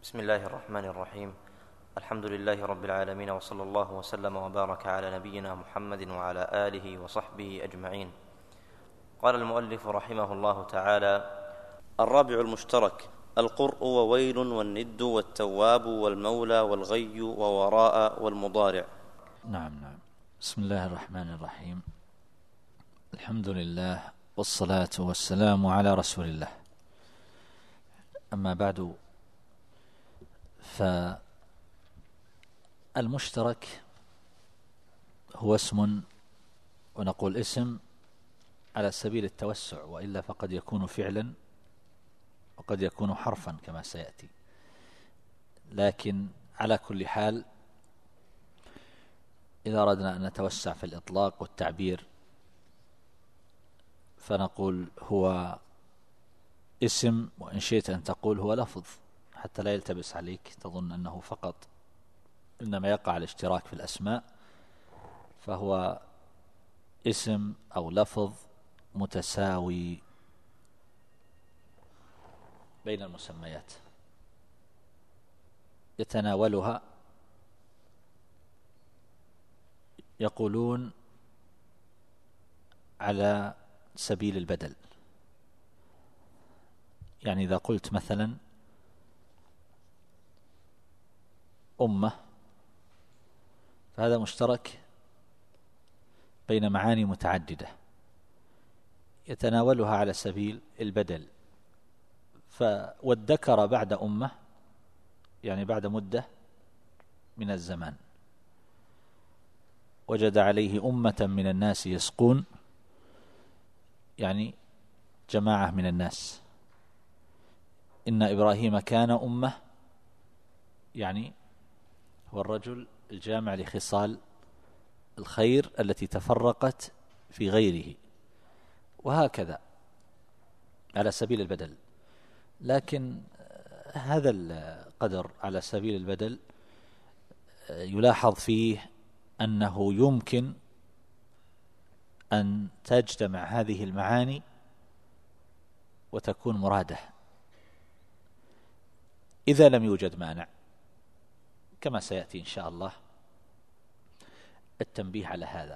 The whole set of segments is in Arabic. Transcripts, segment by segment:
بسم الله الرحمن الرحيم. الحمد لله رب العالمين، وصلى الله وسلم وبارك على نبينا محمد وعلى آله وصحبه أجمعين. قال المؤلف رحمه الله تعالى: الرابع المشترك: القرء وويل والند والتواب والمولى والغي ووراء والمضارع. نعم. بسم الله الرحمن الرحيم. الحمد لله والصلاة والسلام على رسول الله. أما بعد، فالمشترك هو اسم، ونقول اسم على سبيل التوسع، وإلا فقد يكون فعلا وقد يكون حرفا كما سيأتي. لكن على كل حال، إذا أردنا أن نتوسع في الإطلاق والتعبير فنقول هو اسم، وإن شئت أن تقول هو لفظ، حتى لا يلتبس عليك تظن أنه فقط إنما يقع الاشتراك في الأسماء، فهو اسم أو لفظ متساوي بين المسميات، يتناولها يقولون على سبيل البدل. يعني إذا قلت مثلا أمة، فهذا مشترك بين معاني متعددة يتناولها على سبيل البدل. والذكر بعد أمة يعني بعد مدة من الزمان، وجد عليه أمة من الناس يسقون، يعني جماعة من الناس. إن إبراهيم كان أمة، يعني هو الرجل الجامع لخصال الخير التي تفرقت في غيره، وهكذا على سبيل البدل. لكن هذا القدر على سبيل البدل يلاحظ فيه أنه يمكن أن تجتمع هذه المعاني وتكون مرادة إذا لم يوجد مانع، كما سيأتي إن شاء الله التنبيه على هذا.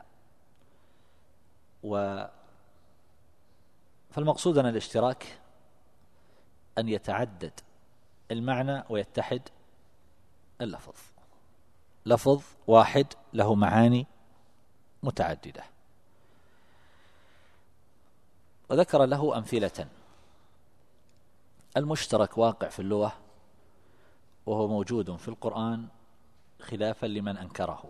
فالمقصود أن الاشتراك أن يتعدد المعنى ويتحد اللفظ، لفظ واحد له معاني متعددة. وذكر له أمثلة. المشترك واقع في اللغة، وهو موجود في القرآن خلافا لمن أنكره.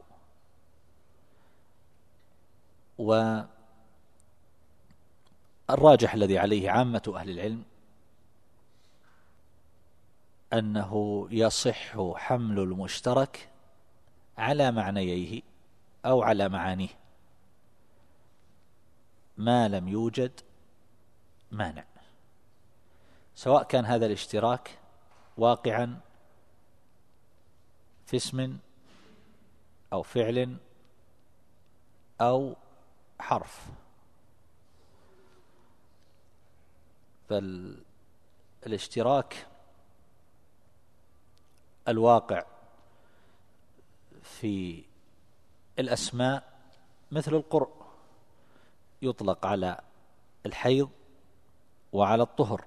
والراجح الذي عليه عامة أهل العلم أنه يصح حمل المشترك على معنييه أو على معانيه ما لم يوجد مانع، سواء كان هذا الاشتراك واقعا في اسم أو فعل أو حرف. فالاشتراك الواقع في الأسماء مثل القرء يطلق على الحيض وعلى الطهر،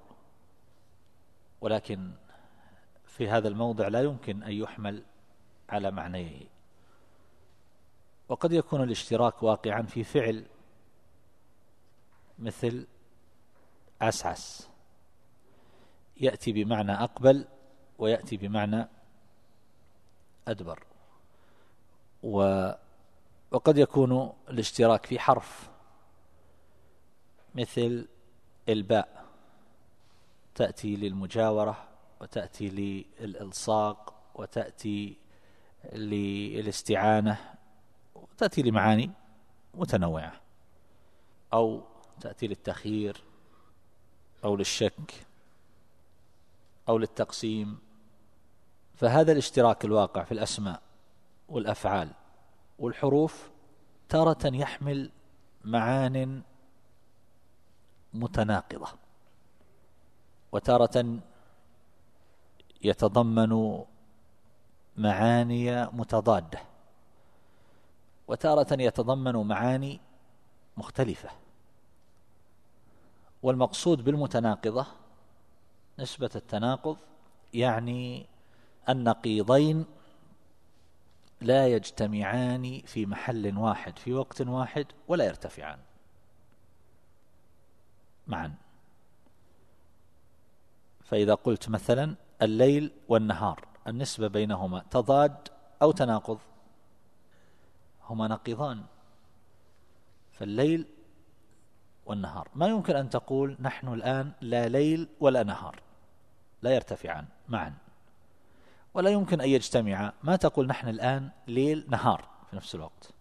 ولكن في هذا الموضع لا يمكن أن يحمل على معنيه. وقد يكون الاشتراك واقعا في فعل مثل عسعس، يأتي بمعنى أقبل ويأتي بمعنى أدبر. وقد يكون الاشتراك في حرف مثل الباء، تأتي للمجاورة وتأتي للإلصاق وتأتي للاستعانة وتأتي لمعاني متنوعة، أو تأتي للتخيير أو للشك أو للتقسيم. فهذا الاشتراك الواقع في الأسماء والأفعال والحروف تارة يحمل معان متناقضة، وتارة يتضمن معاني متضادة، وتارة يتضمن معاني مختلفة. والمقصود بالمتناقضة نسبة التناقض، يعني النقيضين لا يجتمعان في محل واحد في وقت واحد ولا يرتفعان معا. فإذا قلت مثلا الليل والنهار، النسبة بينهما تضاد أو تناقض؟ هما نقيضان، فالليل والنهار ما يمكن أن تقول نحن الآن لا ليل ولا نهار، لا يرتفعان معا. ولا يمكن أن يجتمعا، ما تقول نحن الآن ليل نهار في نفس الوقت،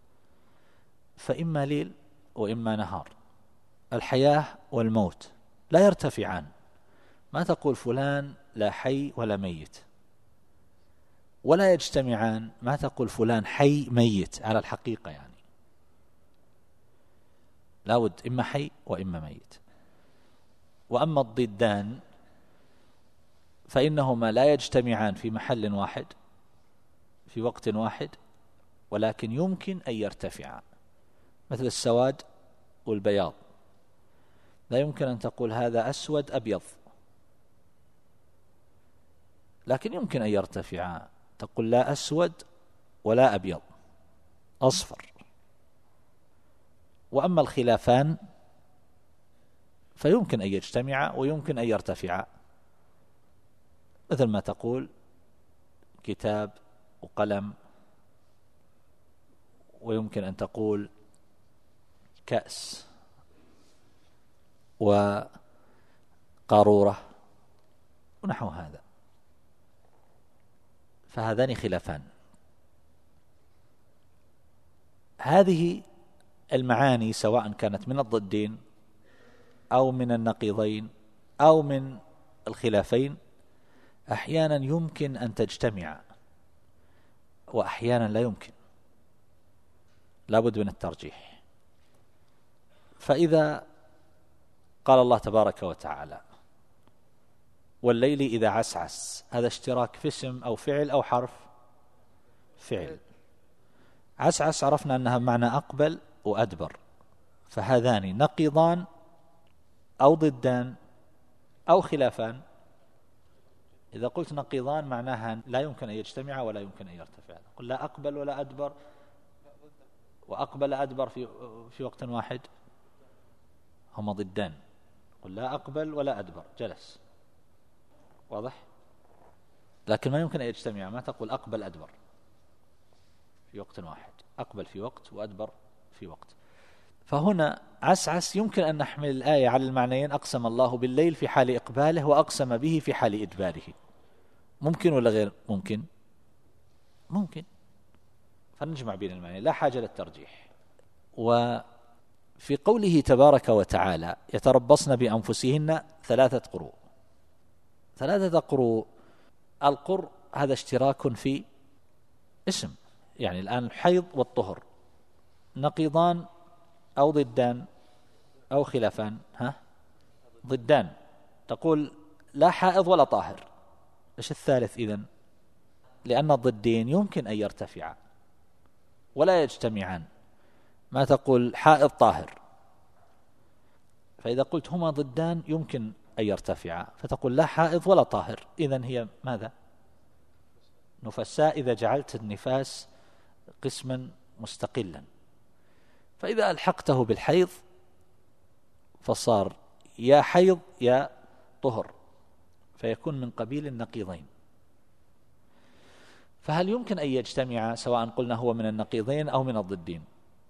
فإما ليل وإما نهار. الحياة والموت لا يرتفعان، ما تقول فلان لا حي ولا ميت. ولا يجتمعان، ما تقول فلان حي ميت على الحقيقة، يعني لابد إما حي وإما ميت. وأما الضدان فإنهما لا يجتمعان في محل واحد في وقت واحد، ولكن يمكن أن يرتفعا، مثل السواد والبياض. لا يمكن أن تقول هذا أسود أبيض، لكن يمكن أن يرتفعا، تقول لا أسود ولا أبيض، أصفر. وأما الخلافان فيمكن أن يجتمعا ويمكن أن يرتفعا، مثل ما تقول كتاب وقلم، ويمكن أن تقول كأس وقارورة ونحو هذا، فهذان خلافان. هذه المعاني سواء كانت من الضدين أو من النقيضين أو من الخلافين أحيانا يمكن أن تجتمع وأحيانا لا يمكن، لابد من الترجيح. فإذا قال الله تبارك وتعالى والليل إذا عسعس، هذا اشتراك في اسم أو فعل أو حرف؟ فعل. عسعس عرفنا أنها بمعنى أقبل وأدبر، فهذان نقيضان أو ضدان أو خلافان. إذا قلت نقيضان معناها لا يمكن أن يجتمع ولا يمكن أن يرتفع. قل لا أقبل ولا أدبر، وأقبل أدبر في وقت واحد، هما ضدان. قل لا أقبل ولا أدبر، جلس، واضح؟ لكن ما يمكن أن يجتمع، ما تقول أقبل أدبر في وقت واحد، أقبل في وقت وأدبر في وقت. فهنا عسعس يمكن أن نحمل الآية على المعنيين، أقسم الله بالليل في حال إقباله وأقسم به في حال إدباره. ممكن ولا غير ممكن؟ ممكن، فنجمع بين المعنيين، لا حاجة للترجيح. وفي قوله تبارك وتعالى يتربصن بأنفسهن 3 قروء. 3 قروء، القرء هذا اشتراك في اسم، يعني الآن الحيض والطهر نقيضان أو ضدان أو خلافان؟ ضدان. تقول لا حائض ولا طاهر. إيش الثالث إذن؟ لأن الضدين يمكن أن يرتفعا ولا يجتمعان، ما تقول حائض طاهر. فإذا قلت هما ضدان يمكن أن يرتفعا، فتقول لا حائض ولا طاهر، إذن هي ماذا؟ نفساء، إذا جعلت النفاس قسما مستقلا. فإذا ألحقته بالحيض فصار يا حيض يا طهر، فيكون من قبيل النقيضين. فهل يمكن أن يجتمع سواء قلنا هو من النقيضين أو من الضدين؟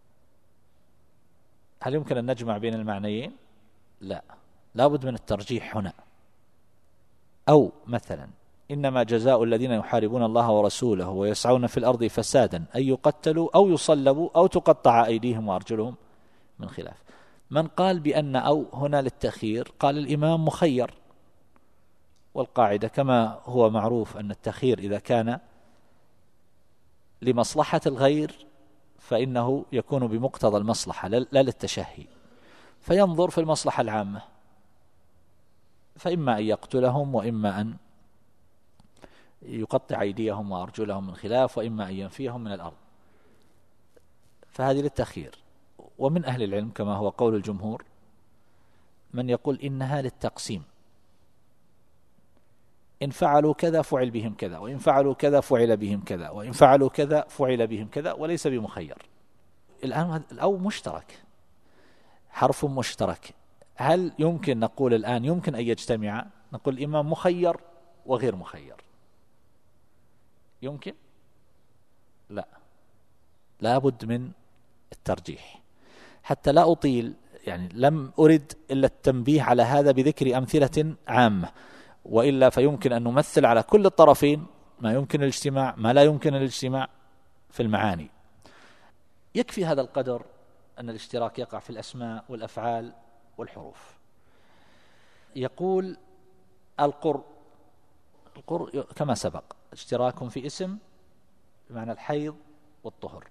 هل يمكن أن نجمع بين المعنيين؟ لا، لابد من الترجيح هنا. أو مثلا إنما جزاء الذين يحاربون الله ورسوله ويسعون في الأرض فسادا أن يقتلوا أو يصلبوا أو تقطع أيديهم وأرجلهم من خلاف. من قال بأن أو هنا للتخيير قال الإمام مخير، والقاعدة كما هو معروف أن التخيير إذا كان لمصلحة الغير فإنه يكون بمقتضى المصلحة لا للتشهي، فينظر في المصلحة العامة، فإما أن يقتلهم وإما أن يقطع أيديهم وأرجلهم من خلاف، وإما أن ينفيهم من الأرض، فهذه للتأخير. ومن أهل العلم كما هو قول الجمهور من يقول إنها للتقسيم، إن فعلوا كذا فعل بهم كذا، وإن فعلوا كذا فعل بهم كذا، وإن فعلوا كذا فعل بهم كذا، وليس بمخير. الآن الأو مشترك، حرف مشترك، هل يمكن نقول الآن يمكن أن يجتمع؟ نقول إما مخير وغير مخير، يمكن؟ لا، لا بد من الترجيح. حتى لا أطيل، يعني لم أرد إلا التنبيه على هذا بذكر أمثلة عامة، وإلا فيمكن أن نمثل على كل الطرفين ما يمكن الاجتماع ما لا يمكن الاجتماع في المعاني. يكفي هذا القدر أن الاشتراك يقع في الأسماء والأفعال والحروف. يقول القر كما سبق اشتراك في اسم بمعنى الحيض والطهر.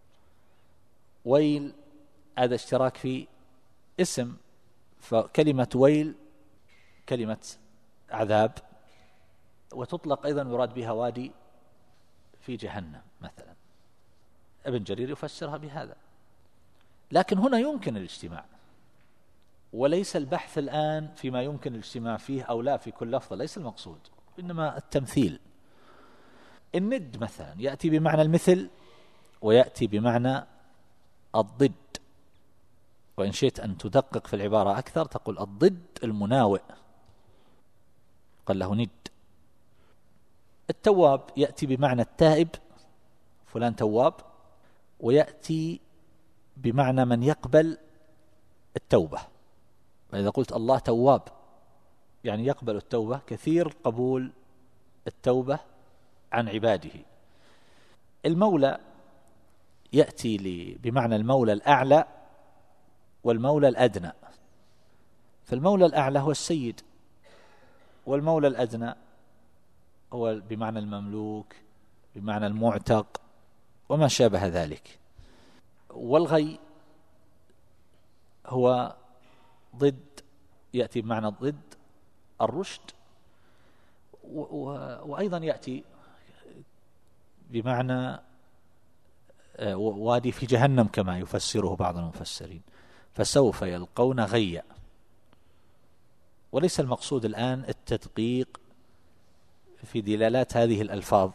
ويل هذا اشتراك في اسم، فكلمة ويل كلمة عذاب، وتطلق أيضا يراد بها وادي في جهنم مثلا. ابن جرير يفسرها بهذا. لكن هنا يمكن الاجتماع، وليس البحث الآن فيما يمكن الاجتماع فيه أو لا في كل لفظة، ليس المقصود، إنما التمثيل. الند مثلا يأتي بمعنى المثل ويأتي بمعنى الضد، وإن شئت أن تدقق في العبارة أكثر تقول الضد المناوئ، قال له ند. التواب يأتي بمعنى التائب، فلان تواب، ويأتي بمعنى من يقبل التوبة. فإذا قلت الله تواب يعني يقبل التوبة، كثير قبول التوبة عن عباده. المولى يأتي بمعنى المولى الأعلى والمولى الأدنى، فالمولى الأعلى هو السيد، والمولى الأدنى هو بمعنى المملوك، بمعنى المعتق وما شابه ذلك. والغي هو ضد، يأتي بمعنى ضد الرشد، وأيضا يأتي بمعنى وادي في جهنم كما يفسره بعض المفسرين، فسوف يلقون غيا. وليس المقصود الآن التدقيق في دلالات هذه الألفاظ،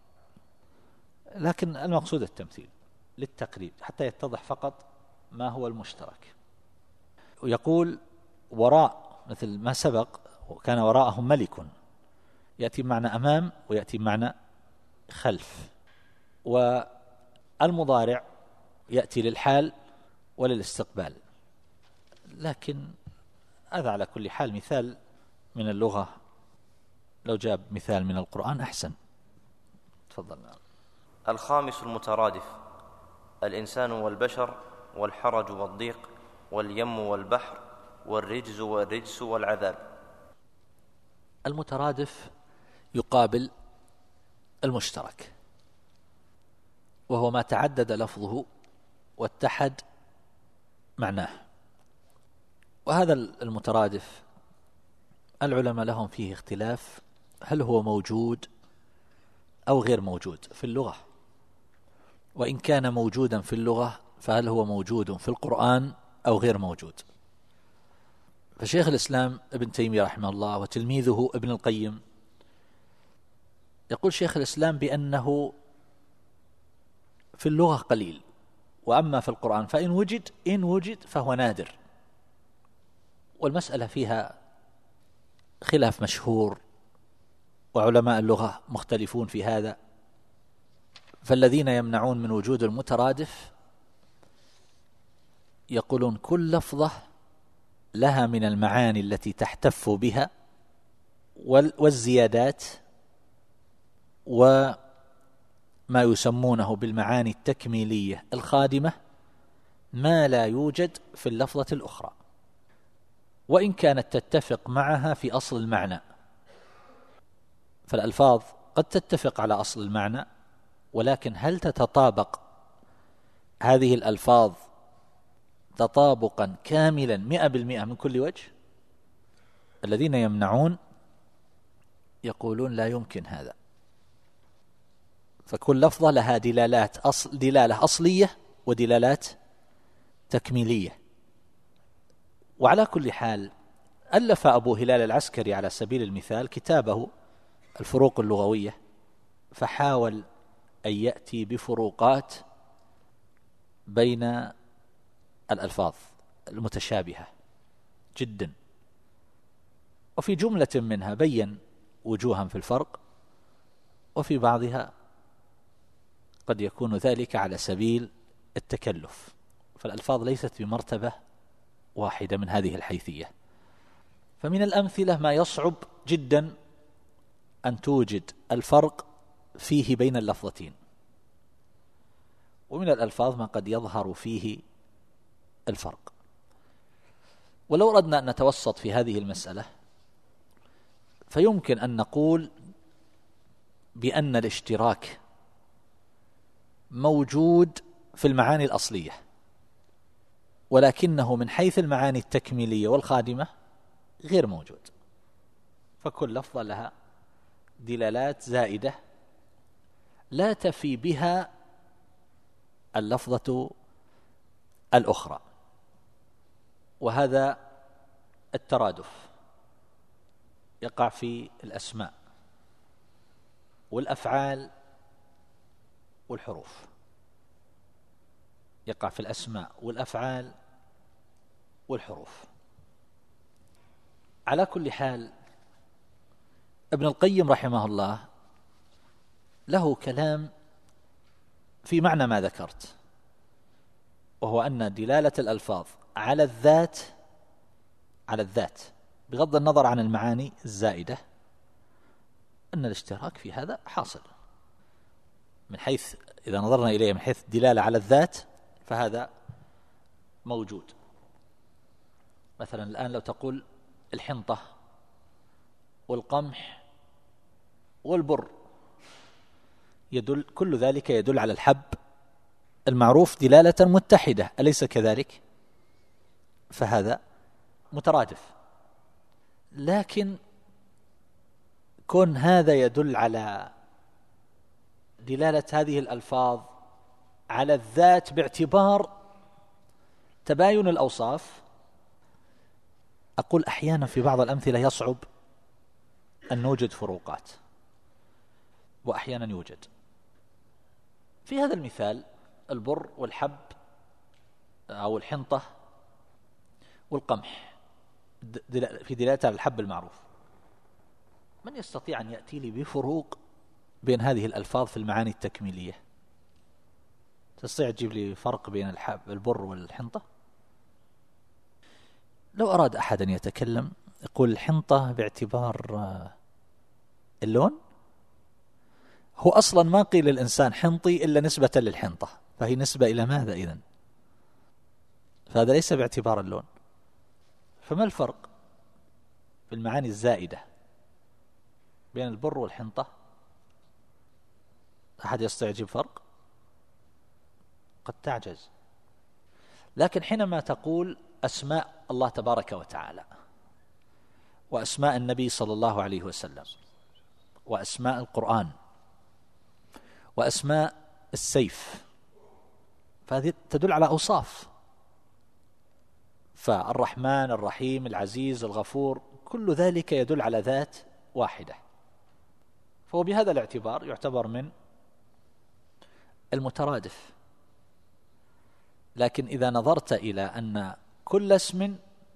لكن المقصود التمثيل للتقريب حتى يتضح فقط ما هو المشترك. ويقول وراء مثل ما سبق، وكان وراءهم ملك، يأتي بمعنى أمام ويأتي بمعنى خلف. والمضارع يأتي للحال وللاستقبال، لكن هذا على كل حال مثال من اللغة، لو جاب مثال من القرآن أحسن. تفضل. الخامس المترادف: الإنسان والبشر، والحرج والضيق، واليم والبحر، والرجز والرجس والعذاب. المترادف يقابل المشترك، وهو ما تعدد لفظه واتحد معناه. وهذا المترادف العلماء لهم فيه اختلاف، هل هو موجود أو غير موجود في اللغة؟ وإن كان موجودا في اللغة فهل هو موجود في القرآن أو غير موجود؟ فشيخ الإسلام ابن تيمية رحمه الله وتلميذه ابن القيم، يقول شيخ الإسلام بأنه في اللغة قليل، وأما في القرآن فإن وجد فهو نادر. والمسألة فيها خلاف مشهور، وعلماء اللغة مختلفون في هذا. فالذين يمنعون من وجود المترادف يقولون كل لفظة لها من المعاني التي تحتف بها والزيادات وما يسمونه بالمعاني التكميلية الخادمة ما لا يوجد في اللفظة الأخرى، وإن كانت تتفق معها في أصل المعنى. فالألفاظ قد تتفق على أصل المعنى، ولكن هل تتطابق هذه الألفاظ تطابقا كاملا 100% من كل وجه؟ الذين يمنعون يقولون لا يمكن هذا، فكل لفظة لها دلالة أصلية ودلالات تكميلية. وعلى كل حال ألف أبو هلال العسكري على سبيل المثال كتابه الفروق اللغوية، فحاول أن يأتي بفروقات بين الألفاظ المتشابهة جدا، وفي جملة منها بين وجوها في الفرق، وفي بعضها قد يكون ذلك على سبيل التكلف، فالألفاظ ليست بمرتبة واحدة من هذه الحيثية. فمن الأمثلة ما يصعب جدا أن توجد الفرق فيه بين اللفظتين، ومن الألفاظ ما قد يظهر فيه الفرق. ولو أردنا أن نتوسط في هذه المسألة فيمكن أن نقول بأن الاشتراك موجود في المعاني الأصلية، ولكنه من حيث المعاني التكميلية والخادمة غير موجود. فكل لفظة لها دلالات زائدة لا تفي بها اللفظة الأخرى، وهذا الترادف يقع في الأسماء والأفعال والحروف، يقع في الأسماء والأفعال والحروف. على كل حال ابن القيم رحمه الله له كلام في معنى ما ذكرت، وهو أن دلالة الألفاظ على الذات بغض النظر عن المعاني الزائدة، أن الاشتراك في هذا حاصل من حيث إذا نظرنا إليه من حيث الدلالة على الذات فهذا موجود. مثلا الآن لو تقول الحنطة والقمح والبر، كل ذلك يدل على الحب المعروف دلالة متحدة، أليس كذلك؟ فهذا مترادف. لكن كون هذا يدل على دلالة هذه الألفاظ على الذات باعتبار تباين الأوصاف، أقول أحيانا في بعض الأمثلة يصعب أن نوجد فروقات، وأحيانا يوجد. في هذا المثال البر والحب أو الحنطة والقمح في دلالة على الحب المعروف، من يستطيع أن يأتي لي بفروق بين هذه الألفاظ في المعاني التكميلية؟ تستطيع تجيب لي فرق بين البر والحنطة؟ لو أراد أحد أن يتكلم يقول الحنطة باعتبار اللون، هو أصلا ما قيل الإنسان حنطي إلا نسبة للحنطة، فهي نسبة إلى ماذا إذن؟ فهذا ليس باعتبار اللون. فما الفرق في المعاني الزائدة بين البر والحنطة؟ أحد يستطيع يجيب فرق؟ قد تعجز. لكن حينما تقول أسماء الله تبارك وتعالى وأسماء النبي صلى الله عليه وسلم وأسماء القرآن وأسماء السيف، فهذه تدل على أوصاف، فالرحمن الرحيم العزيز الغفور كل ذلك يدل على ذات واحدة، فهو بهذا الاعتبار يعتبر من المترادف. لكن إذا نظرت إلى أن كل اسم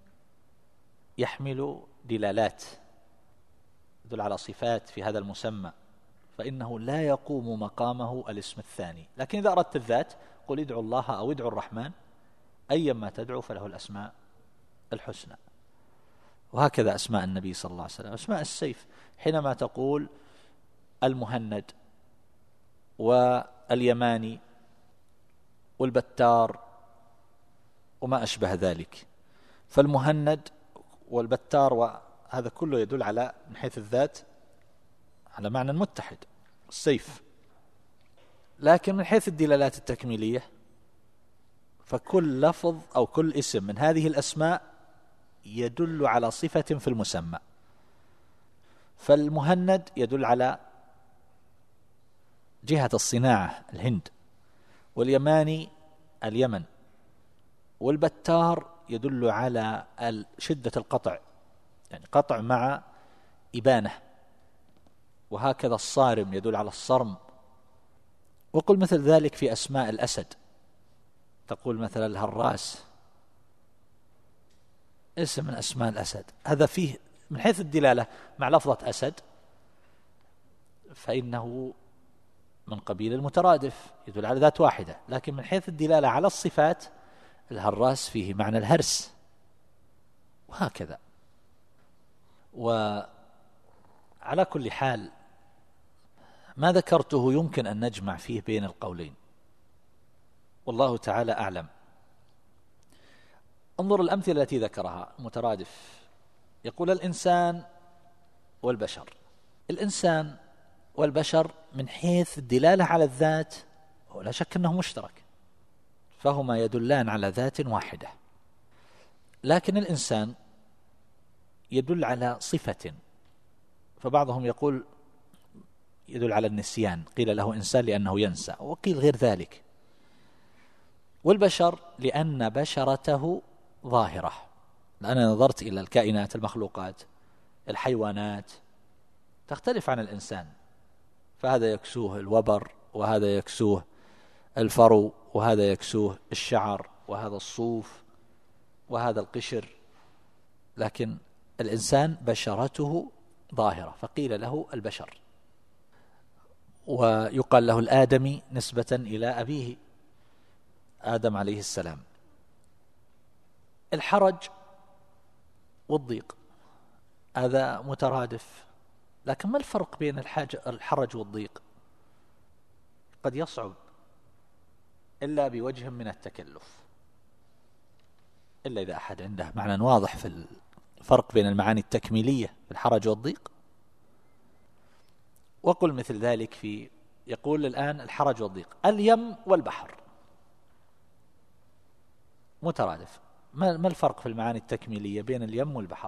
يحمل دلالات يدل على صفات في هذا المسمى، فإنه لا يقوم مقامه الاسم الثاني. لكن إذا أردت الذات قل ادعوا الله أو ادعوا الرحمن، أيما تدعو فله الأسماء الحسنى. وهكذا أسماء النبي صلى الله عليه وسلم. أسماء السيف حينما تقول المهند واليماني والبتار وما أشبه ذلك، فالمهند والبتار وهذا كله يدل على من حيث الذات على معنى متحد السيف. لكن من حيث الدلالات التكميلية فكل لفظ أو كل اسم من هذه الأسماء يدل على صفة في المسمى. فالمهند يدل على جهة الصناعة الهند، واليماني اليمن، والبتار يدل على شدة القطع، يعني قطع مع إبانة، وهكذا الصارم يدل على الصرم. وقل مثل ذلك في أسماء الأسد، تقول مثلا الهراس اسم من أسماء الأسد، هذا فيه من حيث الدلالة مع لفظة أسد فإنه من قبيل المترادف يدل على ذات واحدة، لكن من حيث الدلالة على الصفات الهراس فيه معنى الهرس، وهكذا. وعلى كل حال ما ذكرته يمكن أن نجمع فيه بين القولين، والله تعالى أعلم. انظر الأمثلة التي ذكرها مترادف، يقول الإنسان والبشر. الإنسان والبشر من حيث الدلالة على الذات ولا شك أنه مشترك، فهما يدلان على ذات واحدة، لكن الإنسان يدل على صفة، فبعضهم يقول يدل على النسيان، قيل له إنسان لأنه ينسى، وقيل غير ذلك. والبشر لأن بشرته ظاهرة، لأنا نظرت إلى الكائنات المخلوقات الحيوانات تختلف عن الإنسان، فهذا يكسوه الوبر، وهذا يكسوه الفرو، وهذا يكسوه الشعر، وهذا الصوف، وهذا القشر، لكن الإنسان بشرته ظاهرة فقيل له البشر. ويقال له الآدمي نسبة إلى أبيه آدم عليه السلام. الحرج والضيق هذا مترادف، لكن ما الفرق بين الحرج والضيق؟ قد يصعب إلا بوجه من التكلف، إلا إذا أحد عنده معنى واضح في الفرق بين المعاني التكميلية في الحرج والضيق. وقل مثل ذلك في يقول الآن الحرج والضيق، اليم والبحر مترادف، ما الفرق في المعاني التكميلية بين اليم والبحر؟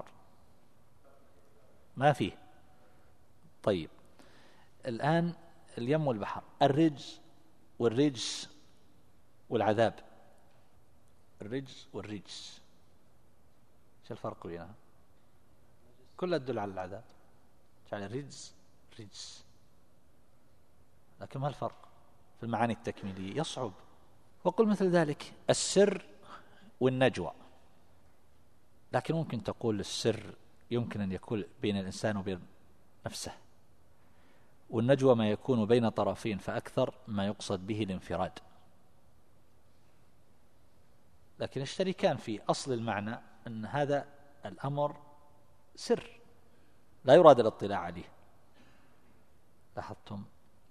ما فيه. طيب الآن اليم والبحر، الرجز والرجس والعذاب، الرجز والرجس، شو الفرق بينها؟ كلها تدل على العذاب، يعني الرجز رجس، لكن ما الفرق في المعاني التكميلية؟ يصعب. وقل مثل ذلك السر والنجوى، لكن ممكن تقول السر يمكن أن يكون بين الإنسان وبين نفسه، والنجوى ما يكون بين طرفين فأكثر، ما يقصد به الانفراد، لكن يشتركان في أصل المعنى أن هذا الأمر سر لا يراد الاطلاع عليه. لاحظتم؟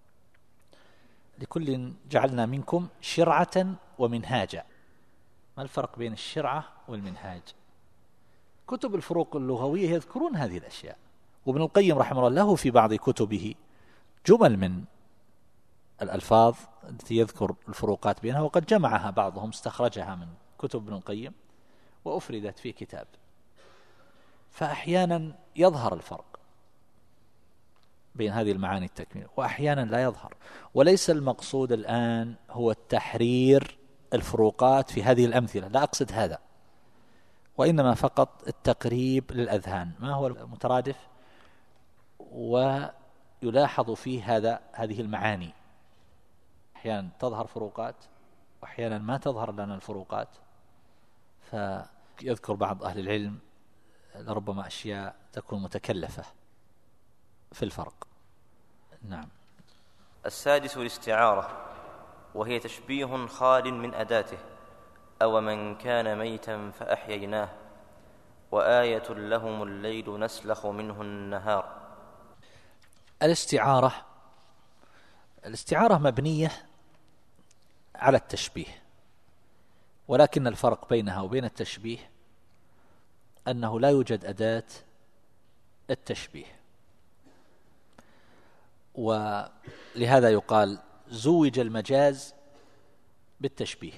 لكل جعلنا منكم شرعة ومنهاجا. ما الفرق بين الشرعة والمنهاج؟ كتب الفروق اللغوية يذكرون هذه الأشياء، وابن القيم رحمه الله له في بعض كتبه جمل من الألفاظ التي يذكر الفروقات بينها، وقد جمعها بعضهم استخرجها من كتب ابن القيم وأفردت في كتاب. فأحيانا يظهر الفرق بين هذه المعاني التكميل، وأحيانا لا يظهر. وليس المقصود الآن هو التحرير الفروقات في هذه الأمثلة، لا أقصد هذا، وإنما فقط التقريب للأذهان ما هو المترادف، ويلاحظ فيه هذه المعاني. أحيانا تظهر فروقات وأحيانا ما تظهر لنا الفروقات، فيذكر بعض أهل العلم لربما أشياء تكون متكلفة في الفرق. نعم. السادس الاستعارة، وهي تشبيه خال من أداته، أو من كان ميتا فأحييناه، وآية لهم الليل نسلخ منه النهار. الاستعارة مبنية على التشبيه، ولكن الفرق بينها وبين التشبيه أنه لا يوجد أداة التشبيه، ولهذا يقال زوج المجاز بالتشبيه،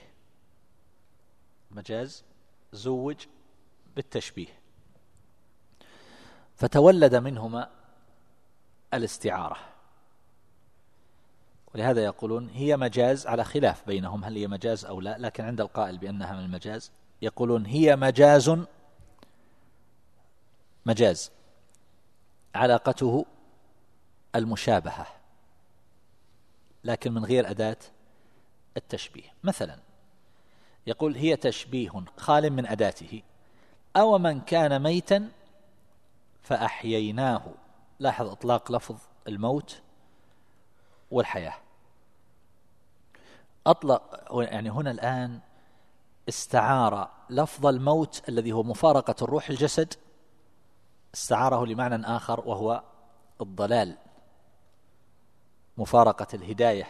مجاز زوج بالتشبيه، فتولد منهما الاستعارة. ولهذا يقولون هي مجاز، على خلاف بينهم هل هي مجاز أو لا، لكن عند القائل بأنها من المجاز يقولون هي مجاز علاقته المشابهة لكن من غير أداة التشبيه. مثلا يقول هي تشبيه خال من أداته، أو من كان ميتا فأحييناه. لاحظ إطلاق لفظ الموت والحياة، أطلق يعني هنا الآن استعار لفظ الموت الذي هو مفارقة الروح الجسد، استعاره لمعنى آخر وهو الضلال، مفارقة الهداية.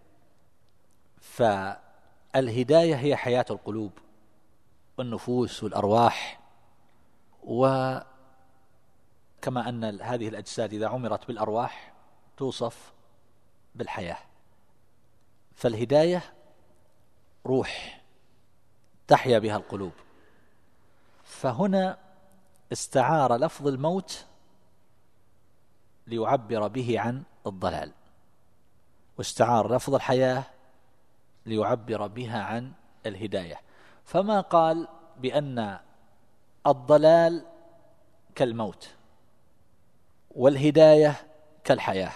فالهداية هي حياة القلوب والنفوس والأرواح، وكما أن هذه الأجساد إذا عمرت بالأرواح توصف بالحياة، فالهداية روح تحيا بها القلوب. فهنا استعار لفظ الموت ليعبر به عن الضلال، واستعار لفظ الحياة ليعبر بها عن الهداية. فما قال بأن الضلال كالموت والهداية كالحياة،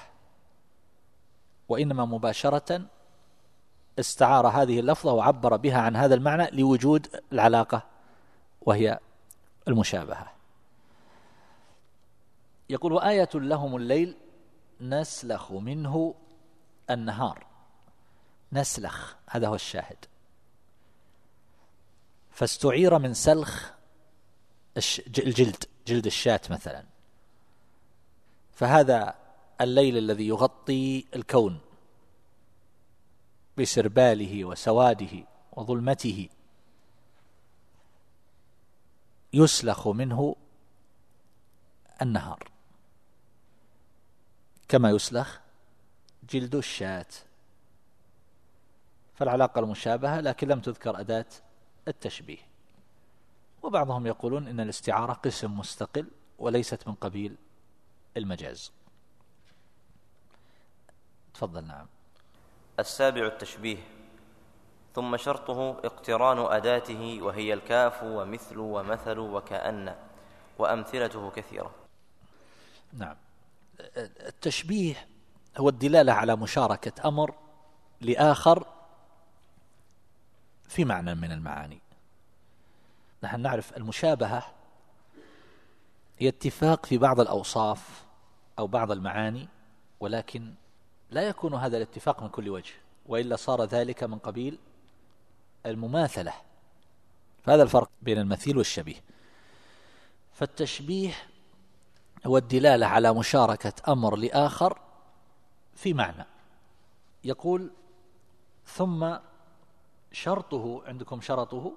وإنما مباشرة استعار هذه اللفظة وعبر بها عن هذا المعنى لوجود العلاقة وهي المشابهة. يقول وآية لهم الليل نسلخ منه النهار. نسلخ هذا هو الشاهد، فاستعير من سلخ الجلد، جلد الشاة مثلا. فهذا الليل الذي يغطي الكون بسرباله وسواده وظلمته يسلخ منه النهار كما يسلخ جلد الشاة. فالعلاقة المشابهة، لكن لم تذكر أداة التشبيه. وبعضهم يقولون إن الاستعارة قسم مستقل وليست من قبيل المجاز. تفضل. نعم. السابع التشبيه. ثم شرطه اقتران أداته وهي الكاف ومثل ومثل وكأن، وأمثلته كثيرة. نعم. التشبيه هو الدلالة على مشاركة أمر لآخر في معنى من المعاني. نحن نعرف المشابهة هي اتفاق في بعض الأوصاف أو بعض المعاني، ولكن لا يكون هذا الاتفاق من كل وجه، وإلا صار ذلك من قبيل المماثلة. فهذا الفرق بين المثيل والشبيه. فالتشبيه هو الدلالة على مشاركة أمر لآخر في معنى. يقول ثم شرطه، عندكم شرطه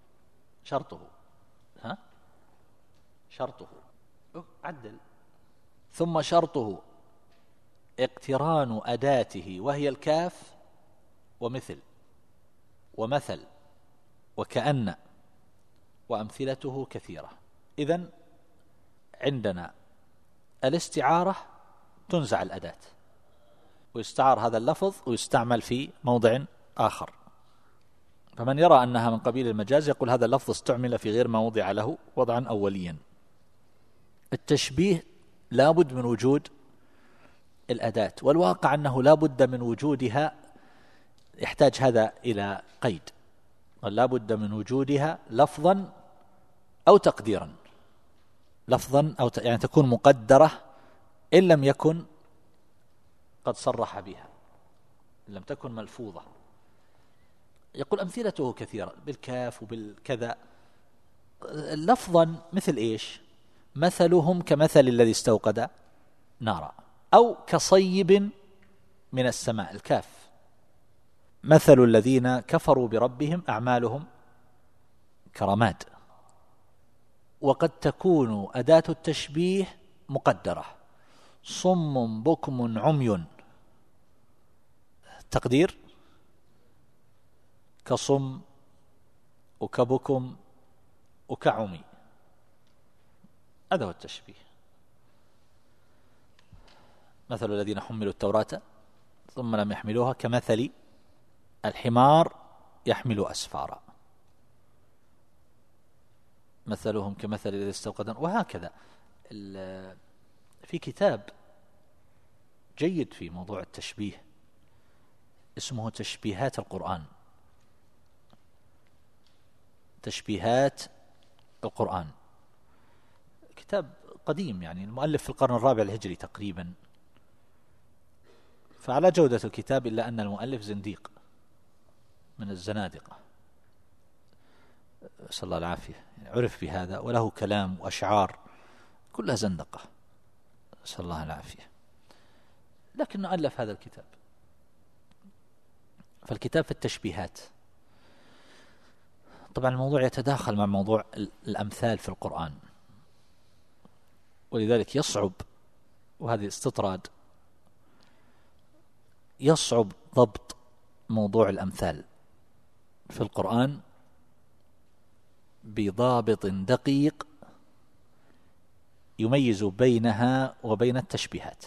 عدل. ثم شرطه اقتران أداته وهي الكاف ومثل ومثل وكأن، وأمثلته كثيرة. إذن عندنا الاستعارة تنزع الأداة ويستعار هذا اللفظ ويستعمل في موضع آخر. فمن يرى أنها من قبيل المجاز يقول هذا اللفظ استعمل في غير ما وضع له وضعا أوليا. التشبيه لا بد من وجود الأداة، والواقع أنه لا بد من وجودها، يحتاج هذا إلى قيد، لا بد من وجودها لفظا أو تقديرا. لفظا أو يعني تكون مقدرة إن لم يكن قد صرح بها، إن لم تكن ملفوظة. يقول أمثلته كثيرة بالكاف وبالكذا. لفظا مثل إيش؟ مثلهم كمثل الذي استوقد نارا، أو كصيب من السماء، الكاف. مثل الذين كفروا بربهم أعمالهم كرماد. وقد تكون أداة التشبيه مقدرة، صم بكم عمي، تقدير كصم وكبكم وكعمي، هذا هو التشبيه. مثل الذين حملوا التوراة ثم لم يحملوها كمثل الحمار يحمل أسفارا، مثلهم كمثل الذي استوقد نارا. وهكذا في كتاب جيد في موضوع التشبيه اسمه تشبيهات القرآن، تشبيهات القرآن، كتاب قديم يعني المؤلف في القرن الرابع الهجري تقريبا، فعلى جودة الكتاب إلا أن المؤلف زنديق من الزنادقة صلى الله العافية، يعني عرف بهذا، وله كلام وأشعار كلها زندقة صلى الله العافية، لكنه ألف هذا الكتاب. فالكتاب في التشبيهات. طبعا الموضوع يتداخل مع موضوع الأمثال في القرآن، ولذلك يصعب، وهذه استطراد، يصعب ضبط موضوع الأمثال في القرآن بضابط دقيق يميز بينها وبين التشبيهات.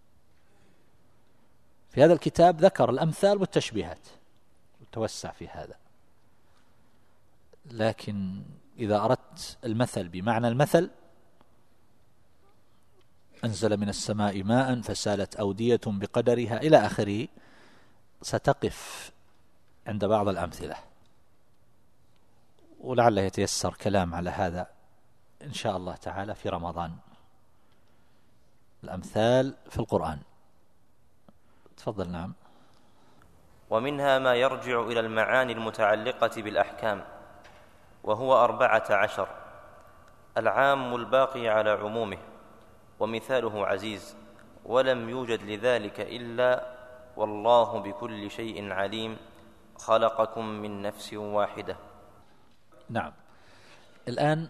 في هذا الكتاب ذكر الأمثال والتشبيهات وتوسع في هذا، لكن إذا أردت المثل بمعنى المثل، أنزل من السماء ماء فسالت أودية بقدرها إلى آخره، ستقف عند بعض الأمثلة، ولعل يتيسر كلام على هذا إن شاء الله تعالى في رمضان، الأمثال في القرآن. تفضل. نعم. ومنها ما يرجع إلى المعاني المتعلقة بالأحكام، وهو 14: العام الباقي على عمومه، ومثاله عزيز، ولم يوجد لذلك إلا والله بكل شيء عليم، خلقكم من نفس واحدة. نعم. الآن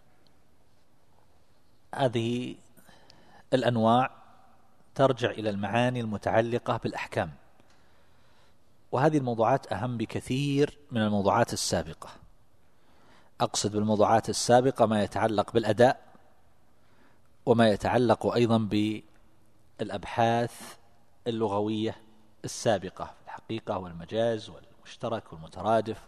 هذه الأنواع ترجع إلى المعاني المتعلقة بالأحكام، وهذه الموضوعات أهم بكثير من الموضوعات السابقة. أقصد بالموضوعات السابقة ما يتعلق بالأداء، وما يتعلق أيضا بالأبحاث اللغوية السابقة، الحقيقة والمجاز والمشترك والمترادف.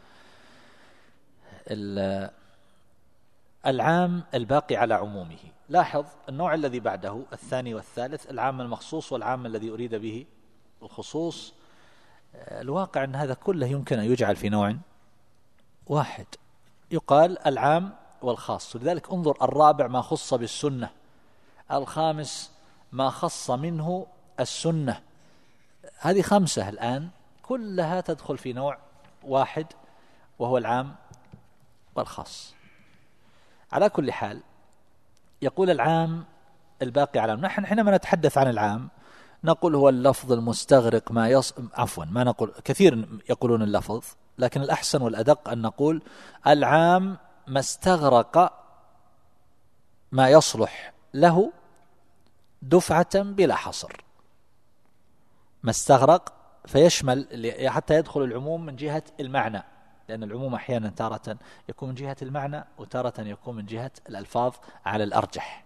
العام الباقي على عمومه. لاحظ النوع الذي بعده الثاني والثالث، العام المخصوص والعام الذي أريد به الخصوص. الواقع أن هذا كله يمكن أن يجعل في نوع واحد، يقال العام والخاص. لذلك انظر، الرابع ما خص بالسنة، الخامس ما خص منه السنة، هذه 5 الآن كلها تدخل في نوع واحد وهو العام والخاص. على كل حال يقول العام الباقي على، نحن حينما نتحدث عن العام نقول هو اللفظ المستغرق ما ما نقول، كثير يقولون اللفظ، لكن الأحسن والأدق أن نقول العام ما استغرق ما يصلح له دفعة بلا حصر، ما استغرق فيشمل حتى يدخل العموم من جهة المعنى، لأن العموم أحيانا تارة يكون من جهة المعنى وتارة يكون من جهة الألفاظ على الأرجح،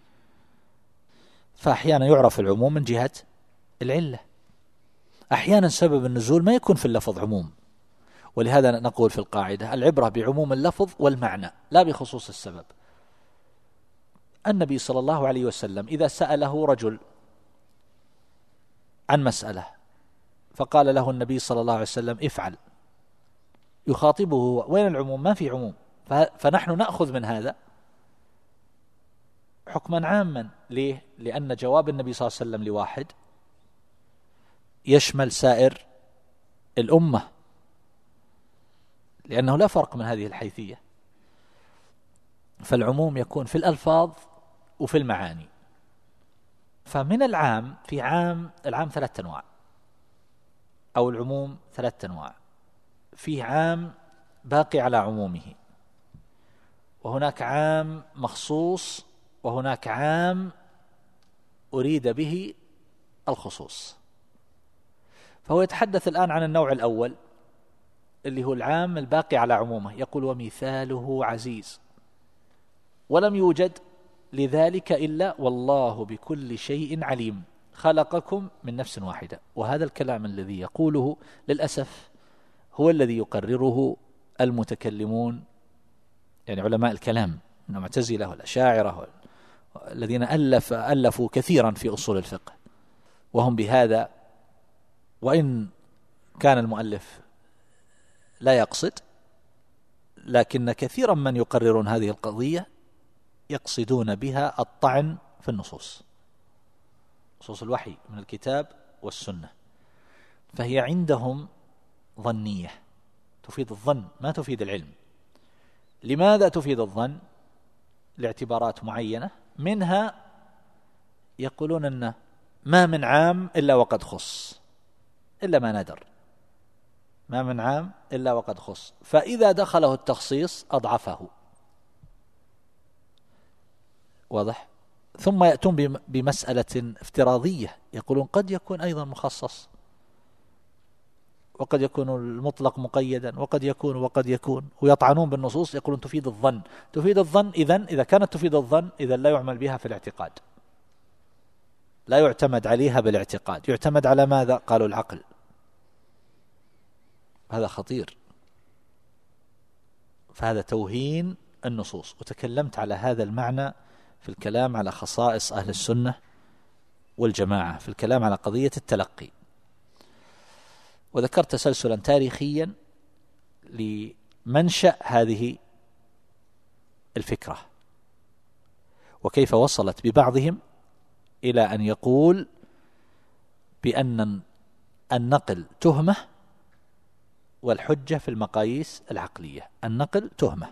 فأحيانا يعرف العموم من جهة العلة، أحيانا سبب النزول ما يكون في اللفظ عموم، ولهذا نقول في القاعدة العبرة بعموم اللفظ والمعنى لا بخصوص السبب. النبي صلى الله عليه وسلم إذا سأله رجل عن مسألة فقال له النبي صلى الله عليه وسلم افعل، يخاطبه وين العموم؟ ما في عموم، فنحن نأخذ من هذا حكما عاما. ليه؟ لأن جواب النبي صلى الله عليه وسلم لواحد يشمل سائر الأمة، لأنه لا فرق من هذه الحيثية، فالعموم يكون في الألفاظ وفي المعاني. فمن العام، في العام 3 أنواع، أو العموم 3 أنواع. في عام باقي على عمومه، وهناك عام مخصوص، وهناك عام أريد به الخصوص. فهو يتحدث الآن عن النوع الأول اللي هو العام الباقي على عمومه، يقول ومثاله عزيز، ولم يوجد لذلك إلا والله بكل شيء عليم، خلقكم من نفس واحدة. وهذا الكلام الذي يقوله للأسف هو الذي يقرره المتكلمون، يعني علماء الكلام من المعتزلة والأشاعرة الذين ألفوا كثيرا في أصول الفقه، وهم بهذا، وإن كان المؤلف لا يقصد، لكن كثيرا من يقررون هذه القضية يقصدون بها الطعن في النصوص، نصوص الوحي من الكتاب والسنة، فهي عندهم ظنية تفيد الظن ما تفيد العلم. لماذا تفيد الظن؟ لاعتبارات معينة، منها يقولون أن ما من عام إلا وقد خص، إلا ما ندر، ما من عام إلا وقد خص، فإذا دخله التخصيص أضعفه. واضح؟ ثم يأتون بمسألة افتراضية، يقولون قد يكون أيضا مخصص، وقد يكون المطلق مقيدا، وقد يكون، ويطعنون بالنصوص، يقولون تفيد الظن. تفيد الظن إذا كانت تفيد الظن إذا لا يعمل بها في الاعتقاد، لا يعتمد عليها بالاعتقاد، يعتمد على ماذا؟ قالوا العقل. هذا خطير، فهذا توهين النصوص. وتكلمت على هذا المعنى في الكلام على خصائص أهل السنة والجماعة، في الكلام على قضية التلقي، وذكرت تسلسلا تاريخيا لمنشأ هذه الفكرة، وكيف وصلت ببعضهم إلى أن يقول بأن النقل تهمة والحجة في المقاييس العقلية. النقل تهمة،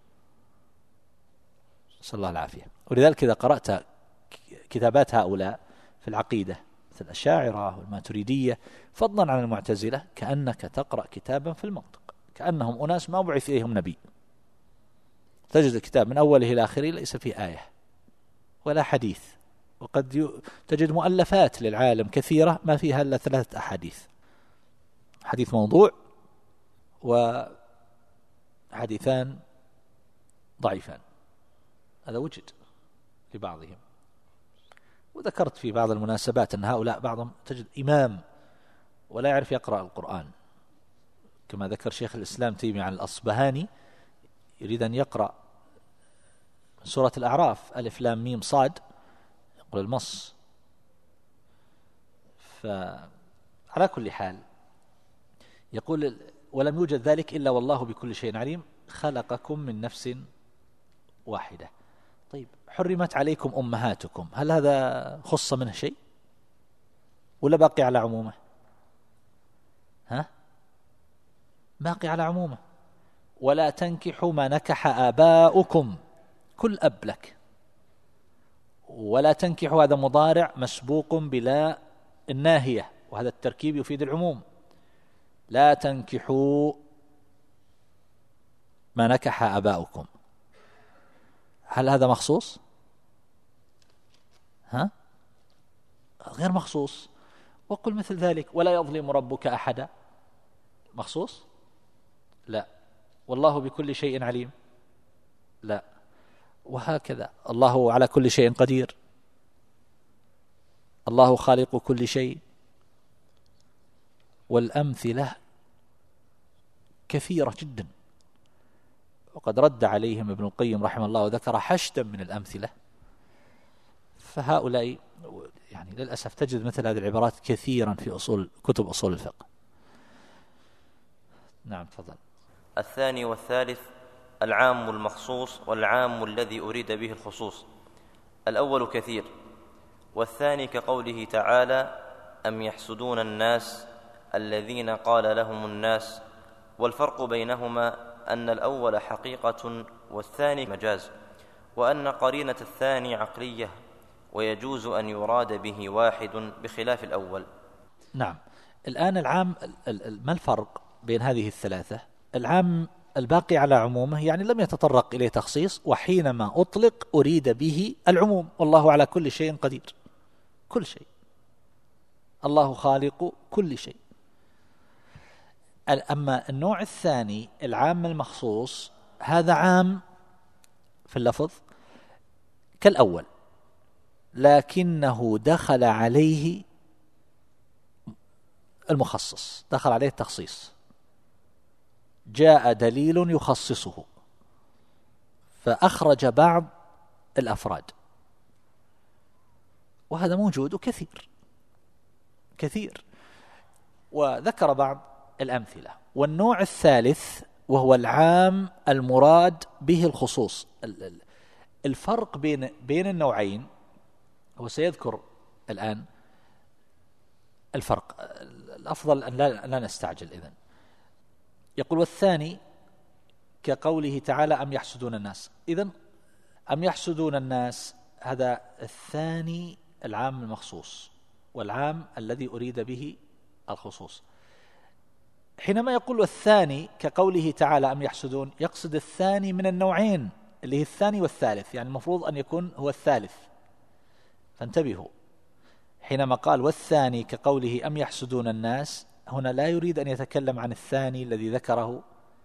صلى الله العافية. ولذلك إذا قرأت كتابات هؤلاء في العقيدة مثل الأشاعرة والماتريدية فضلا عن المعتزلة، كأنك تقرأ كتابا في المنطق، كأنهم أناس ما بعث إليهم نبي. تجد الكتاب من أوله إلى آخره ليس فيه آية ولا حديث، وقد تجد مؤلفات للعالم كثيرة ما فيها إلا 3 أحاديث، حديث موضوع وحديثان ضعيفان، هذا وجد لبعضهم. وذكرت في بعض المناسبات أن هؤلاء بعضهم تجد إمام ولا يعرف يقرأ القرآن، كما ذكر شيخ الإسلام تيمية عن الأصبهاني، يريد أن يقرأ سورة الأعراف ألف لام ميم صاد، يقول المص. فعلى كل حال يقول ولم يوجد ذلك إلا والله بكل شيء عليم، خلقكم من نفس واحدة. طيب حرمت عليكم أمهاتكم، هل هذا خص منه شيء ولا باقي على عمومه؟ باقي على عمومه. ولا تنكحوا ما نكح آباؤكم، كل أب لك. ولا تنكحوا هذا مضارع مسبوق بلا الناهية، وهذا التركيب يفيد العموم. لا تنكحوا ما نكح آباؤكم، هل هذا مخصوص؟ غير مخصوص. وقل مثل ذلك ولا يظلم ربك أحدا، مخصوص؟ لا. والله بكل شيء عليم، لا. وهكذا الله على كل شيء قدير، الله خالق كل شيء. والأمثلة كثيرة جدا، وقد رد عليهم ابن القيم رحمه الله وذكر حشدا من الأمثلة. فهؤلاء يعني للأسف تجد مثل هذه العبارات كثيرا في كتب أصول الفقه. نعم تفضل. الثاني والثالث العام المخصوص والعام الذي أريد به الخصوص. الأول كثير، والثاني كقوله تعالى أم يحسدون الناس الذين قال لهم الناس. والفرق بينهما أن الأول حقيقة والثاني مجاز، وأن قرينة الثاني عقلية، ويجوز أن يراد به واحد بخلاف الأول. نعم. الآن العام ما الفرق بين هذه الثلاثة؟ العام الباقي على عمومه، يعني لم يتطرق إليه تخصيص، وحينما أطلق أريد به العموم، والله على كل شيء قدير، كل شيء، الله خالق كل شيء. أما النوع الثاني العام المخصوص، هذا عام في اللفظ كالأول، لكنه دخل عليه المخصص، دخل عليه التخصيص، جاء دليل يخصصه فأخرج بعض الأفراد، وهذا موجود كثير كثير، وذكر بعض الأمثلة. والنوع الثالث وهو العام المراد به الخصوص. الفرق بين النوعين هو سيذكر الآن الفرق. الأفضل أن لا نستعجل. إذن يقول والثاني كقوله تعالى أم يحسدون الناس. إذن أم يحسدون الناس هذا الثاني العام المخصوص، والعام الذي أريد به الخصوص. حينما يقول والثاني كقوله تعالى أم يحسدون، يقصد الثاني من النوعين اللي هي الثاني والثالث، يعني المفروض أن يكون هو الثالث. فانتبهوا، حينما قال والثاني كقوله أم يحسدون الناس، هنا لا يريد أن يتكلم عن الثاني الذي ذكره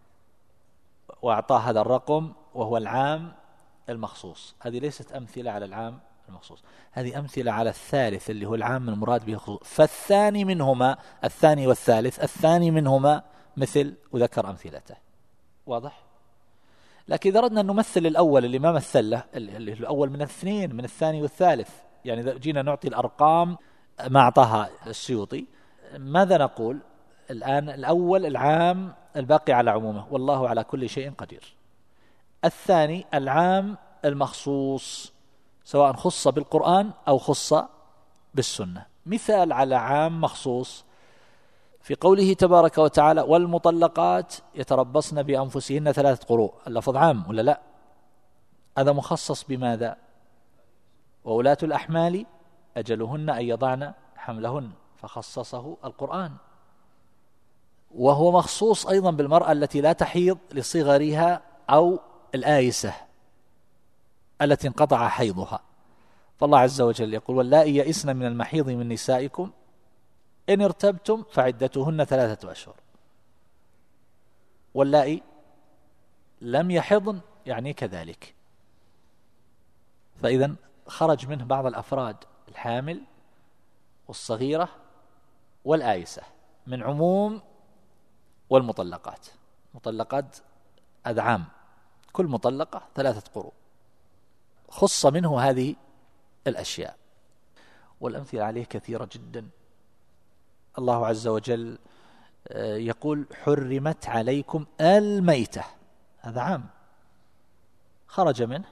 وأعطاه هذا الرقم وهو العام المخصوص. هذه ليست أمثلة على العام المخصوص، هذه أمثلة على الثالث اللي هو العام المراد به الخصوص. فالثاني منهما، الثاني والثالث، الثاني منهما مثل، وذكر أمثلته. واضح؟ لكن إذا أردنا أن نمثل الأول اللي ما مثل له، اللي الأول من الاثنين، من الثاني والثالث، يعني إذا جينا نعطي الأرقام ما أعطاها السيوطي، ماذا نقول الآن؟ الأول العام الباقي على عمومه والله على كل شيء قدير. الثاني العام المخصوص سواء خص بالقرآن أو خص بالسنة. مثال على عام مخصوص في قوله تبارك وتعالى والمطلقات يتربصن بأنفسهن 3 قروء. اللفظ عام ولا لا؟ هذا مخصص بماذا؟ وولاة الأحمال أجلهن أن يضعن حملهن، فخصصه القرآن. وهو مخصوص أيضا بالمرأة التي لا تحيض لصغرها أو الآيسة التي انقطع حيضها، فالله عز وجل يقول واللائي يئسن من المحيض من نسائكم إن ارتبتم فعدتهن 3 أشهر، واللائي لم يحضن يعني كذلك. فإذا خرج منه بعض الأفراد، الحامل والصغيرة والآيسة، من عموم والمطلقات. مطلقات هذا عام، كل مطلقة 3 قروء، خص منه هذه الأشياء. والأمثلة عليه كثيرة جدا. الله عز وجل يقول حرمت عليكم الميتة، هذا عام خرج منه،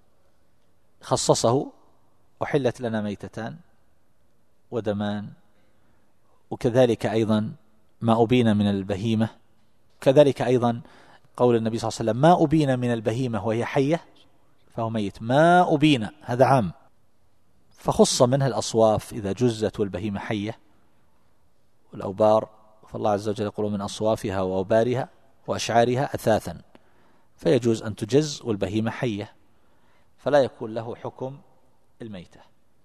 خصصه أحلت لنا ميتتان ودمان، وكذلك أيضا ما أبين من البهيمة، كذلك أيضا قول النبي صلى الله عليه وسلم ما أبين من البهيمة وهي حية فهو ميت. ما أبين هذا عام، فخص منها الأصواف إذا جزت والبهيمة حية، والأوبار فالله عز وجل يقول من أصوافها وأوبارها وأشعارها أثاثا، فيجوز أن تجز والبهيمة حية، فلا يكون له حكم الميتة.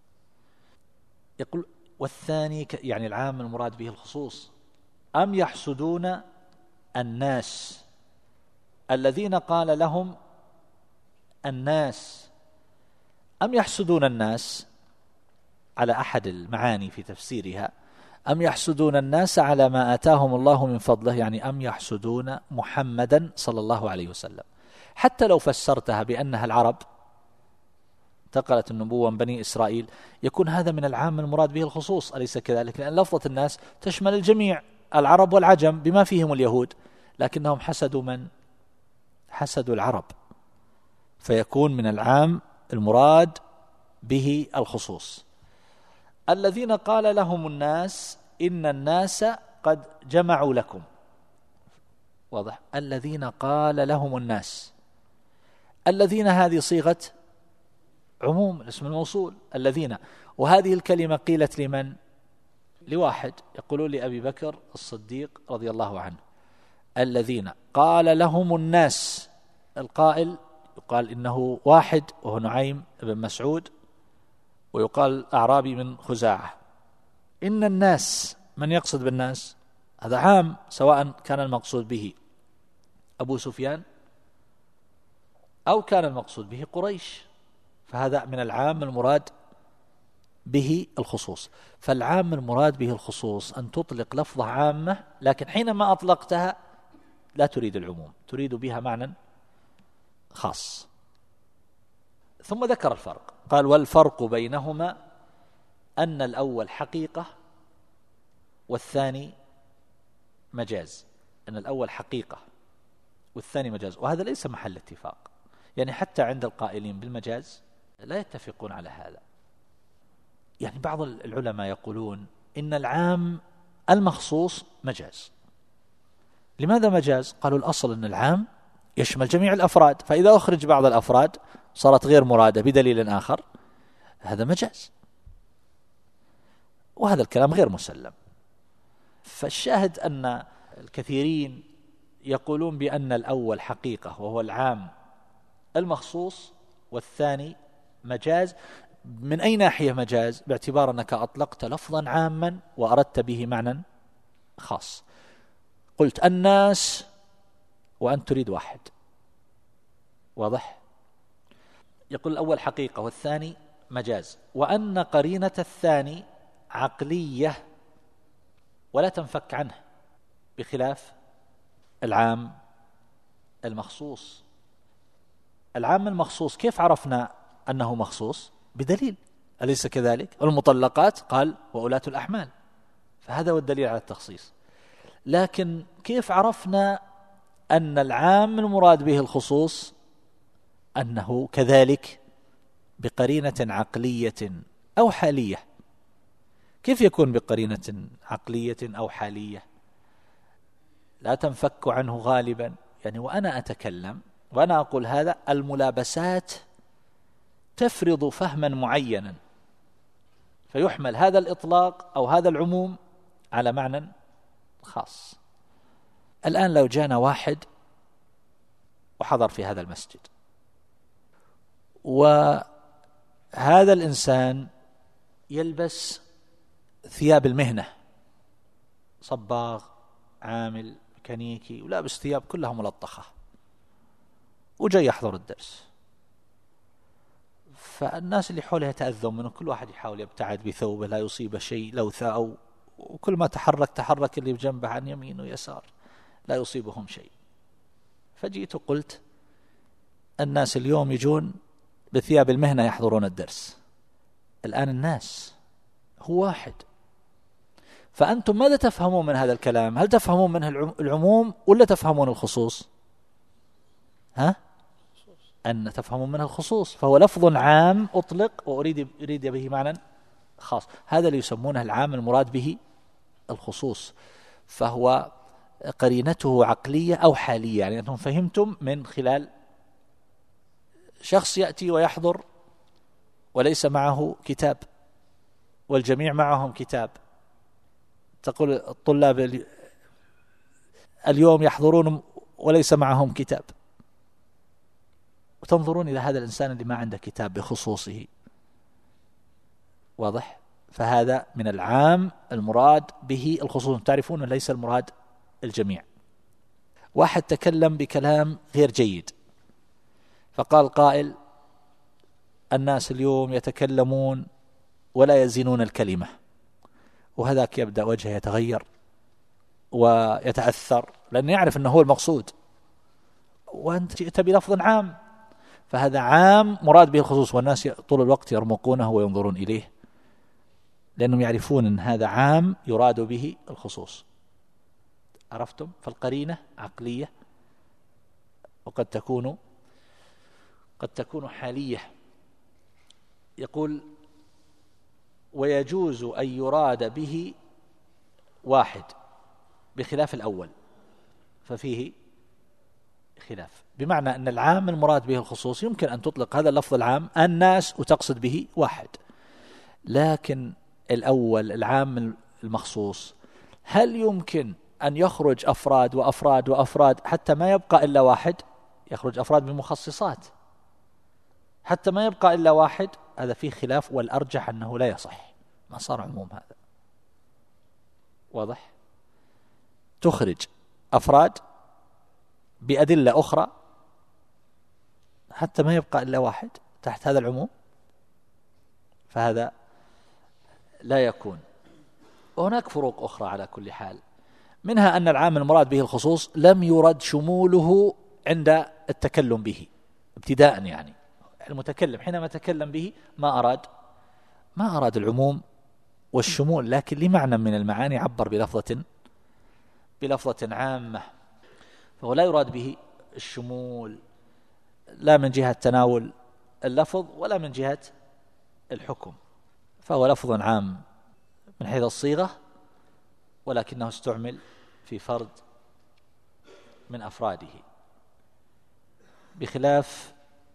يقول والثاني يعني العام المراد به الخصوص أم يحسدون الناس الذين قال لهم الناس. أم يحسدون الناس على أحد المعاني في تفسيرها، أم يحسدون الناس على ما آتاهم الله من فضله، يعني أم يحسدون محمدا صلى الله عليه وسلم. حتى لو فسرتها بأنها العرب انتقلت النبوة من بني إسرائيل، يكون هذا من العام المراد به الخصوص، أليس كذلك؟ لأن لفظة الناس تشمل الجميع، العرب والعجم بما فيهم اليهود، لكنهم حسدوا من؟ حسدوا العرب، فيكون من العام المراد به الخصوص. الذين قال لهم الناس إن الناس قد جمعوا لكم. واضح؟ الذين قال لهم الناس، الذين هذه صيغة عموم اسم الموصول الذين، وهذه الكلمة قيلت لمن؟ لواحد، يقولون لأبي بكر الصديق رضي الله عنه. الذين قال لهم الناس، القائل يقال إنه واحد وهو نعيم بن مسعود، ويقال أعرابي من خزاعة. إن الناس، من يقصد بالناس؟ هذا عام، سواء كان المقصود به أبو سفيان أو كان المقصود به قريش، فهذا من العام المراد به الخصوص. فالعام المراد به الخصوص أن تطلق لفظة عامة، لكن حينما أطلقتها لا تريد العموم، تريد بها معنى خاص. ثم ذكر الفرق، قال: والفرق بينهما أن الأول حقيقة والثاني مجاز. أن الأول حقيقة والثاني مجاز، وهذا ليس محل اتفاق، يعني حتى عند القائلين بالمجاز لا يتفقون على هذا. يعني بعض العلماء يقولون إن العام المخصوص مجاز. لماذا مجاز؟ قالوا الأصل أن العام يشمل جميع الأفراد، فإذا أخرج بعض الأفراد صارت غير مرادة بدليل آخر، هذا مجاز، وهذا الكلام غير مسلم. فالشاهد أن الكثيرين يقولون بأن الأول حقيقة وهو العام المخصوص، والثاني مجاز. من أي ناحية مجاز؟ باعتبار أنك أطلقت لفظا عاما وأردت به معنى خاص. قلت الناس وأنت تريد واحد، واضح؟ يقول الأول حقيقة والثاني مجاز، وأن قرينة الثاني عقلية ولا تنفك عنه، بخلاف العام المخصوص. العام المخصوص كيف عرفنا أنه مخصوص؟ بدليل، أليس كذلك؟ المطلقات قال وأولاة الأحمال، فهذا هو الدليل على التخصيص. لكن كيف عرفنا أن العام المراد به الخصوص؟ أنه كذلك بقرينة عقلية أو حالية. كيف يكون بقرينة عقلية أو حالية؟ لا تنفك عنه غالبا. يعني وأنا أتكلم وأنا أقول هذا، الملابسات تفرض فهما معينا، فيحمل هذا الإطلاق أو هذا العموم على معنى خاص. الآن لو جانا واحد وحضر في هذا المسجد، وهذا الإنسان يلبس ثياب المهنة، صباغ، عامل، ميكانيكي، ولابس ثياب كلها ملطخة، وجاي يحضر الدرس، فالناس اللي حوله يتأذون منه، كل واحد يحاول يبتعد بثوبه لا يصيب شيء لوثة، وكل ما تحرك اللي بجنبه عن يمين ويسار لا يصيبهم شيء. فجيت وقلت الناس اليوم يجون بثياب المهنة يحضرون الدرس. الآن الناس هو واحد، فأنتم ماذا تفهمون من هذا الكلام؟ هل تفهمون منه العموم ولا تفهمون الخصوص؟ أن تفهمون منه الخصوص، فهو لفظ عام أطلق وأريد به معنى خاص. هذا اللي يسمونه العام المراد به الخصوص، فهو قرينته عقلية أو حالية. يعني أنتم فهمتم من خلال شخص يأتي ويحضر وليس معه كتاب، والجميع معهم كتاب. تقول الطلاب اليوم يحضرون وليس معهم كتاب، وتنظرون إلى هذا الإنسان اللي ما عنده كتاب بخصوصه، واضح؟ فهذا من العام المراد به الخصوص. تعرفون ليس المراد الجميع. واحد تكلم بكلام غير جيد، فقال قائل الناس اليوم يتكلمون ولا يزنون الكلمة، وهذاك يبدأ وجهه يتغير ويتأثر لأنه يعرف أنه هو المقصود، وأنت جئت بلفظ عام، فهذا عام مراد به الخصوص، والناس طول الوقت يرمقونه وينظرون إليه لأنهم يعرفون أن هذا عام يراد به الخصوص. عرفتم؟ فالقرينة عقلية وقد تكون حالية. يقول ويجوز أن يراد به واحد بخلاف الأول، ففيه خلاف، بمعنى أن العام المراد به الخصوص يمكن أن تطلق هذا اللفظ العام الناس وتقصد به واحد، لكن الأول العام المخصوص هل يمكن أن يخرج أفراد وأفراد وأفراد حتى ما يبقى إلا واحد؟ يخرج أفراد بمخصصات حتى ما يبقى إلا واحد، هذا فيه خلاف، والأرجح أنه لا يصح، ما صار عموم هذا، واضح؟ تخرج أفراد بأدلة أخرى حتى ما يبقى إلا واحد تحت هذا العموم، فهذا لا يكون. وهناك فروق أخرى على كل حال، منها أن العام المراد به الخصوص لم يرد شموله عند التكلم به ابتداء، يعني المتكلم حينما تكلم به ما أراد العموم والشمول، لكن لمعنى من المعاني عبر بلفظة عامة، فهو لا يراد به الشمول لا من جهة تناول اللفظ ولا من جهة الحكم، فهو لفظ عام من حيث الصيغة، ولكنه استعمل في فرد من أفراده، بخلاف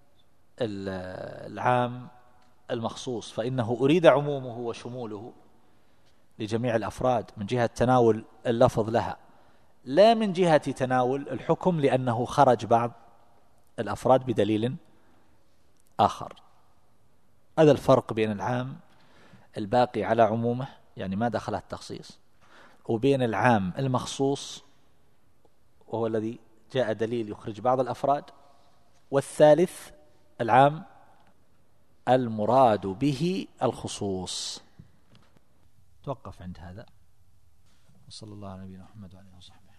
العام المخصوص فإنه أريد عمومه وشموله لجميع الأفراد من جهة تناول اللفظ لها، لا من جهة تناول الحكم، لأنه خرج بعض الأفراد بدليل آخر. هذا الفرق بين العام الباقي على عمومه، يعني ما دخله التخصيص، وبين العام المخصوص وهو الذي جاء دليل يخرج بعض الأفراد، والثالث العام المراد به الخصوص. توقف عند هذا، وصلى الله على نبينا محمد وعلى اله وصحبه.